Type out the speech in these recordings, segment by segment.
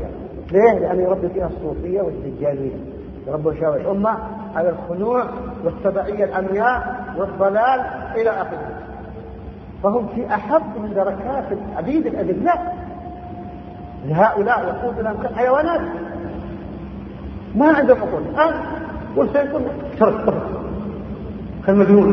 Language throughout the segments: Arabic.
فيها. ليه؟ لأن يربي فيها الصوفية والدجالية، يربوا شباب الأمة على الخنوع والتبعية العمياء والضلال إلى آخره. فهم في أحب من دركات العبيد الأذلاء. لهؤلاء يقود لهم كالحيوانات، ما عندهم عقول الآن، والسيكون ترك كالمجنون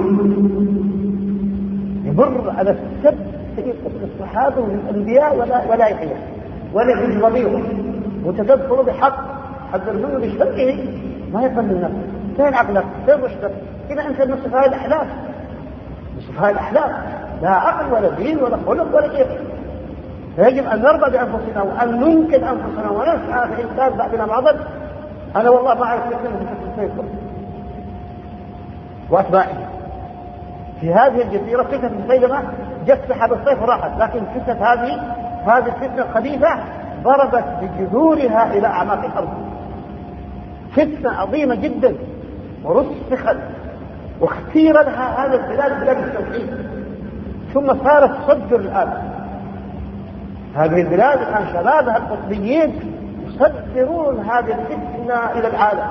يمر على السب في الصحابة والأنبياء ولا يحيى ولا يجوز رضيهم وتدبر بحق حذر منه بشرعه، ما يقبل من نفسه. فين عقلك؟ فين رشدك؟ إذا أنت من صفاء الأحلام، من صفاء الأحلام، لا عقل ولا دين ولا خلق ولا شيء. فيجب أن نرضى بأنفسنا وأن ننكر أنفسنا ونسعى في إنكار بعضنا بعضا. أنا والله ما أعرف كيف السيطرة وأتباعه في هذه الجزيرة. فتنة مسيلمة جت سحب الصيف وراحت، لكن فتنة هذه الفتنة الخبيثة ضربت بجذورها إلى أعماق الأرض. فتنة عظيمة جدا ورسخت واختير لها هذا البلاد بلاد التوحيد، ثم صارت تصدر الآن هذه البلاد. الآن شبابها القطبيين يصدرون هذه الفتنة إلى العالم.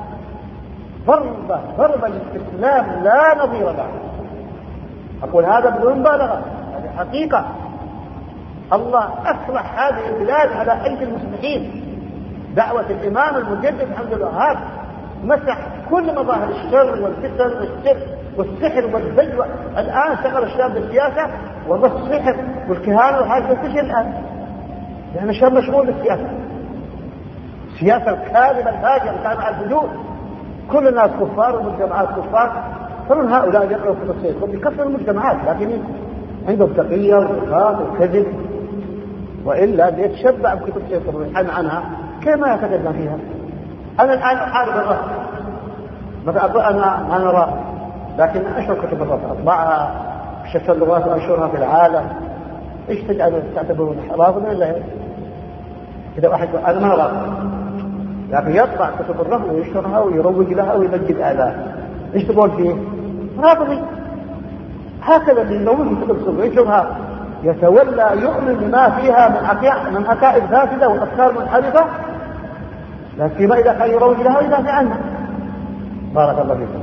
ضربة للإسلام لا نظير له. أقول هذا بدون مبالغة، هذه حقيقة. الله أصلح هذه البلاد على أيدي المصلحين. دعوة الإمام المجدد عبد الوهاب مسح كل مظاهر الشر والفتن والسحر والزج. الآن شغل الشباب بالسياسة والسحر والكهانة وهذا تنتشر الآن، لأن الشباب مشغول بالسياسة، السياسة الكاذبة الفاجرة تابعة الفجور. كل الناس كفار والمجتمعات كفار. فمن هؤلاء يقرأوا في السياسة بكثر المجتمعات، لكن عندهم تقية وإخلاص وكذب، وإلا يتشبع بكتب السياسة ويحن عنها كما يتقدم فيها. أنا الآن أحارب الرفض، مثلا أنا راضي، لكن أشهر كتب الرفض أطبعها بشتى اللغات وأنشرها في العالم. إيش تعتبرون رافضا إلا إذا واحد أنا ما راضي، لكن يطبع كتب الرفض ويشترها ويروج لها ويمجد آلاف. إيش تقول فيه؟ رافضي. هكذا اللي يروج كتب الرفض ويشترها يتولى يؤمن بما فيها من عقائد فاسدة والأفكار منحرفة، لكن ما إذا كان يروج لها ويدافع عنها. بارك الله فيكم.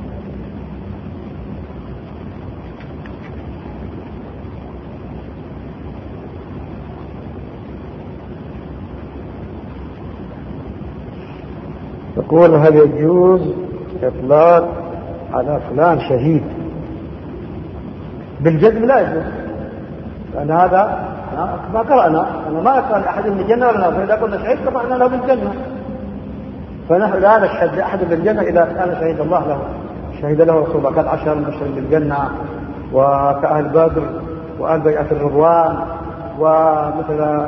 يقول هل يجوز إطلاق على فلان شهيد؟ بالجزم لا يجوز، لأن هذا ما قرأنا، أنا ما أقرأ لأحد من الجنة ولا نار، فإذا قلنا شهيد قرأنا له بالجنة، فنحن لا نشهد لأحد بالجنة إذا كان شهيد الله له، شهد له رسول الله قال 10 مبشرين بالجنة وكأهل بدر وأهل بيعة الرضوان، ومثل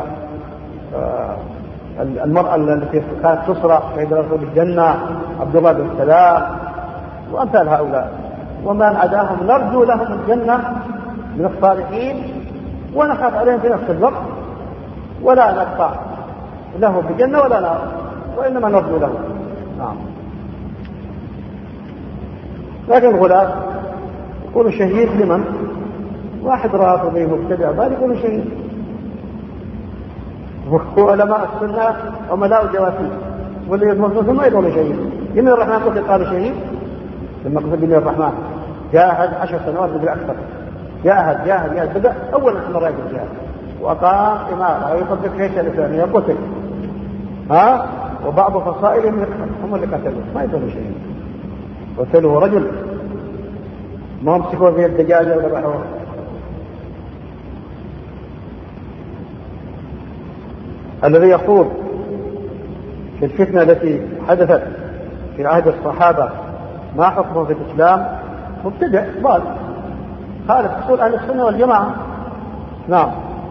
المرأة التي كانت تسرق شهد رسول بالجنة عبد الله بن سلام وأمثال هؤلاء. ومن عداهم نرجو لهم الجنة من الصالحين ونخاف عليهم في نفس الوقت، ولا نقطع له بجنة ولا نار، وإنما نرجو له. نعم. لكن الغلاة يقول شهيد لمن؟ واحد رافضي مبتدع ذلك يقول شهيد. وعلماء السنة عملاء الجواسيس واللي يتمرسون ما يقولوا شهيد. يمين الرحمن قال شهيد لما قلت يمين الرحمن جاهد 10 سنوات بدل أكثر، جاهد بدأ أول مرة يجب جاهد وأقام إمارة ويطبق الجيش الإسلامي قتل، وبعض فصائلهم هم اللي قتلوا، ما يقولوا شهيد. قتلوا رجل ما امسكوا في الدجاجة ولا بحوه. الذي يخوض في الفتنة التي حدثت في عهد الصحابة ما حكمه في الإسلام؟ مبتدع ضال خالف أصول أهل السنة والجماعة. نعم.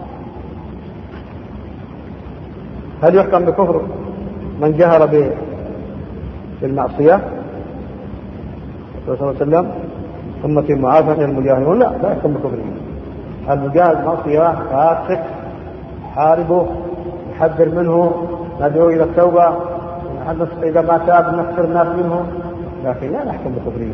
هل يحكم بكفر من جهر بالمعصية؟ صلى الله عليه وسلم أمتي معافى من المجاهرون. لا يحكم بكفره. المجاهد معصية فاسق حاربه يحذر منه ندعو إلى التوبة إذا ما تاب نكفر الناس منه، لكن لا نحكم بكفره.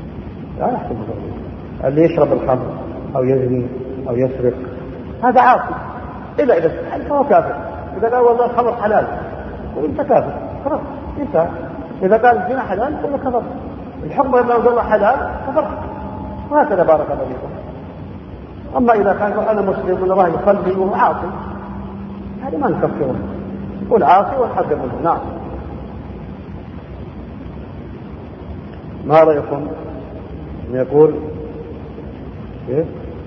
اللي يشرب الخمر أو يزني أو يسرق هذا عاصي إلا إذا استحل فهو كافر، إذا قال والله الخمر حلال وانت كافر خلاص انتهى. إذا قال الزنا حلال قل كفر. الحكم لما قال الله حلال كفر. وهكذا بارك الله فيكم. أما إذا كان أنا مسلم والله يصلي وهو عاصي هذا ما نكفره، والعاصي والحذر منه. نعم. ما رأيكم يقول إيه؟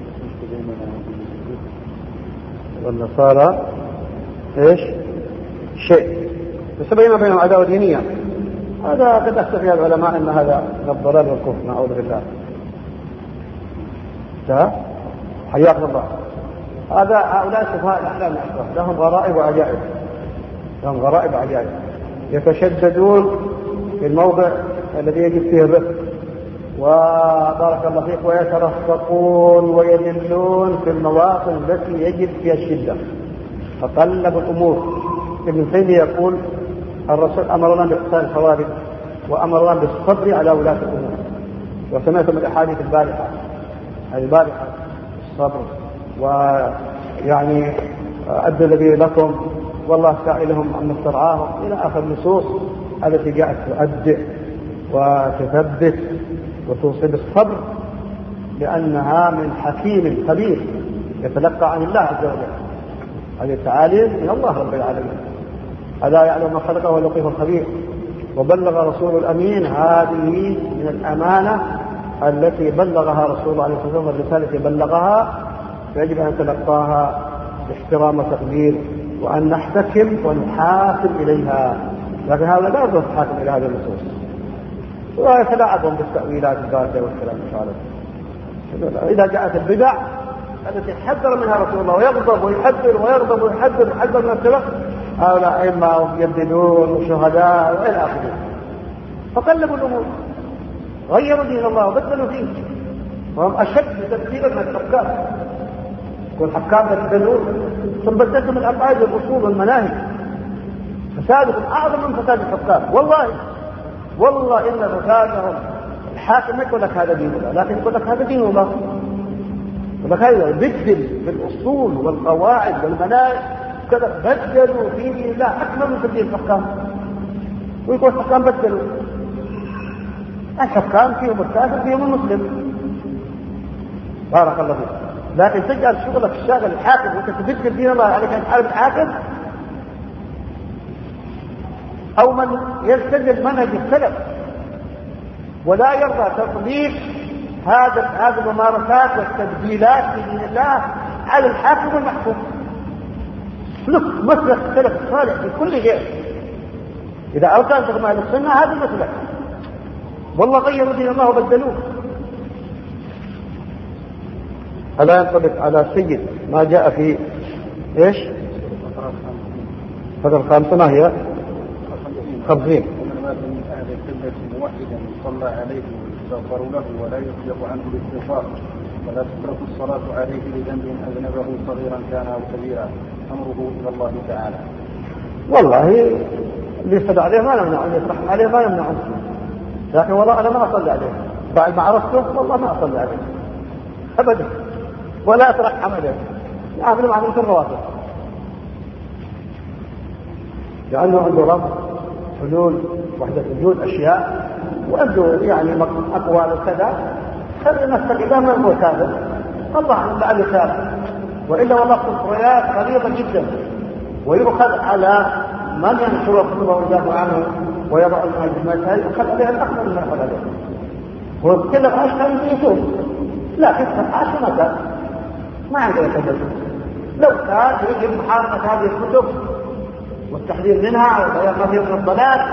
والنصارى إيش شيء يسبين بينهم عداوة دينية. هذا قد أفتى فيها العلماء أن هذا من الضلال والكفر، نعوذ بالله. حياكم الله. هؤلاء سفهاء الأحلام الأشرار لهم غرائب وعجائب، لهم غرائب وعجائب، يتشددون في الموضع الذي يجب فيه الرفق، وبارك الله فيك، ويترفقون ويذلون في المواقف التي يجب فيها الشدة. فقلب الأمور. ابن تيمية يقول الرسول أمرنا باقتال الخوارج وأمرنا بالصبر على ولاة الأمور. وسمعتم الأحاديث البارحة الصبر، ويعني أدوا الذي لكم والله سائلهم عن استرعاهم إلى آخر النصوص التي جاءت تؤدئ وتثبت وتوصي بالصبر، لأنها من حكيم خبير يتلقى عن الله عز وجل. هذه التعاليم من الله رب العالمين. ألا يعلم ما خلقه واللطيف الخبير. وبلغ رسول الأمين هذه من الأمانة التي بلغها رسول الله عليه الصلاة والسلام، الرسالة التي بلغها، فيجب أن نتلقاها باحترام وتقدير، وأن نحتكم ونحاكم إليها. لكن هذا لا يرضى الحاكم إلى هذه النصوص، ويتلاعبهم بالتأويلات الباردة والكلام الفارغ. إذا جاءت البدع التي حذر منها رسول الله ويغضب ويحذر ويغضب ويحذر ويحذر من السلف، هؤلاء أئمة يجددون وشهداء وإلى آخره، فقلبوا الأمور، غيروا دين الله وبدلوا فيه، وهم أشد تبديلا من الحكام. والحكام بدلوا ثم بدلوا من العقائد والأصول والمناهج. فسادهم أعظم من فساد الحكام. والله إن فسادهم الحاكم يقول لك هذا دين الله، لكن يقول لك هذا دين الله، يقول لك هذا بدل بالأصول والقواعد والمناهج كذا، بدلوا في دين الله أكثر من تبديل الحكام. ويقول الحكام بدلوا. الحكام فيهم الكافر فيهم المسلم، بارك الله فيك. لكن تجعل شغلك الشاغل الحاكم وانت تبدل دين الله عليك ان تحارب الحاكم، او من يلتزم منهج السلف ولا يرضى تطبيق هذه الممارسات والتبديلات في دين الله على الحاكم والمحكوم. سلك مسلك السلف الصالح في كل شيء. اذا اردت ان تقوم على السنه هذا المسلك. والله غيروا دين الله وبدلوه. هذا ينطبق على سيد ما جاء في ايش؟ هذا الخامسة ما هي؟ 50. ومن مات من أهل القبلة موحدا صلى عليه ويستغفر له ولا يطلق عنه الاستغفار، ولا تترك الصلاة عليه لذنب أذنبه صغيرا كان أو كبيرا، أمره إلى الله تعالى. والله اللي يصلي عليه ما نمنع، اللي يصلح عليه ما نمنع، لكن والله أنا ما أصلي عليه بعد ما عرفته، والله ما أصلي عليه أبدا، ولا أترحم عليه، أعمل معه مثل الرواتب، لأنه عنده رب حلول وحدة وجود أشياء، وعنده يعني أقوال وكذا. خلي نفسك إذا ما هو كافر الله عنه لعله كافر، وإلا والله القرآن غليظة جدا، ويؤخذ على من ينشر الخطبة ويدافع عنه ويضع المجموعات يؤخذ عليها الأكثر من يأخذ عليه. ويتكلم أشهر من يسوس، لكن 15 مكان ما عندنا كذا. لو كان يجب محاربة هذه الكتب والتحذير منها وبيان كثير من الضلال،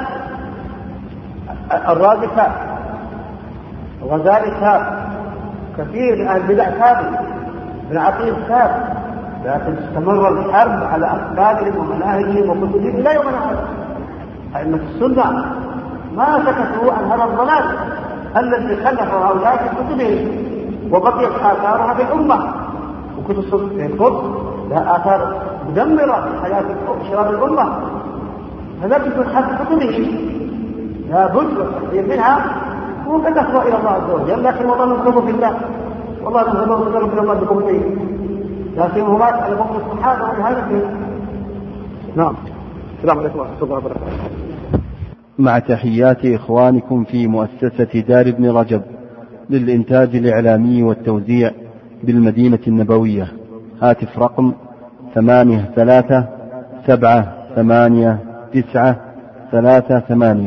الرازي ثابت، الغزالي ثابت، كثير من أهل البدع ثابت، ابن عقيل ثابت، لكن استمر الحرب على أفكارهم ومناهجهم وكتبهم لا يوم أحد. أئمة السنة ما سكتوا عن هذا الضلال الذي خلفه هؤلاء في كتبهم، وبقيت آثارها في الأمة. وكتب القدس لها آثار مدمرة في حياة شباب الأمة، فلا بد من حذف كتبه، لا بد والتحذير منها، وقد أفضى إلى الله عز وجل. لكن والله ننصره في الله، والله ننصره في الله بقوته، لكن هو مات على قوم الصحابة وهذا فيه نعم. السلام عليكم ورحمة الله وبركاته. مع تحيات إخوانكم في مؤسسة دار ابن رجب للإنتاج الإعلامي والتوزيع بالمدينة النبوية. هاتف رقم 83 7 8 9 3 8.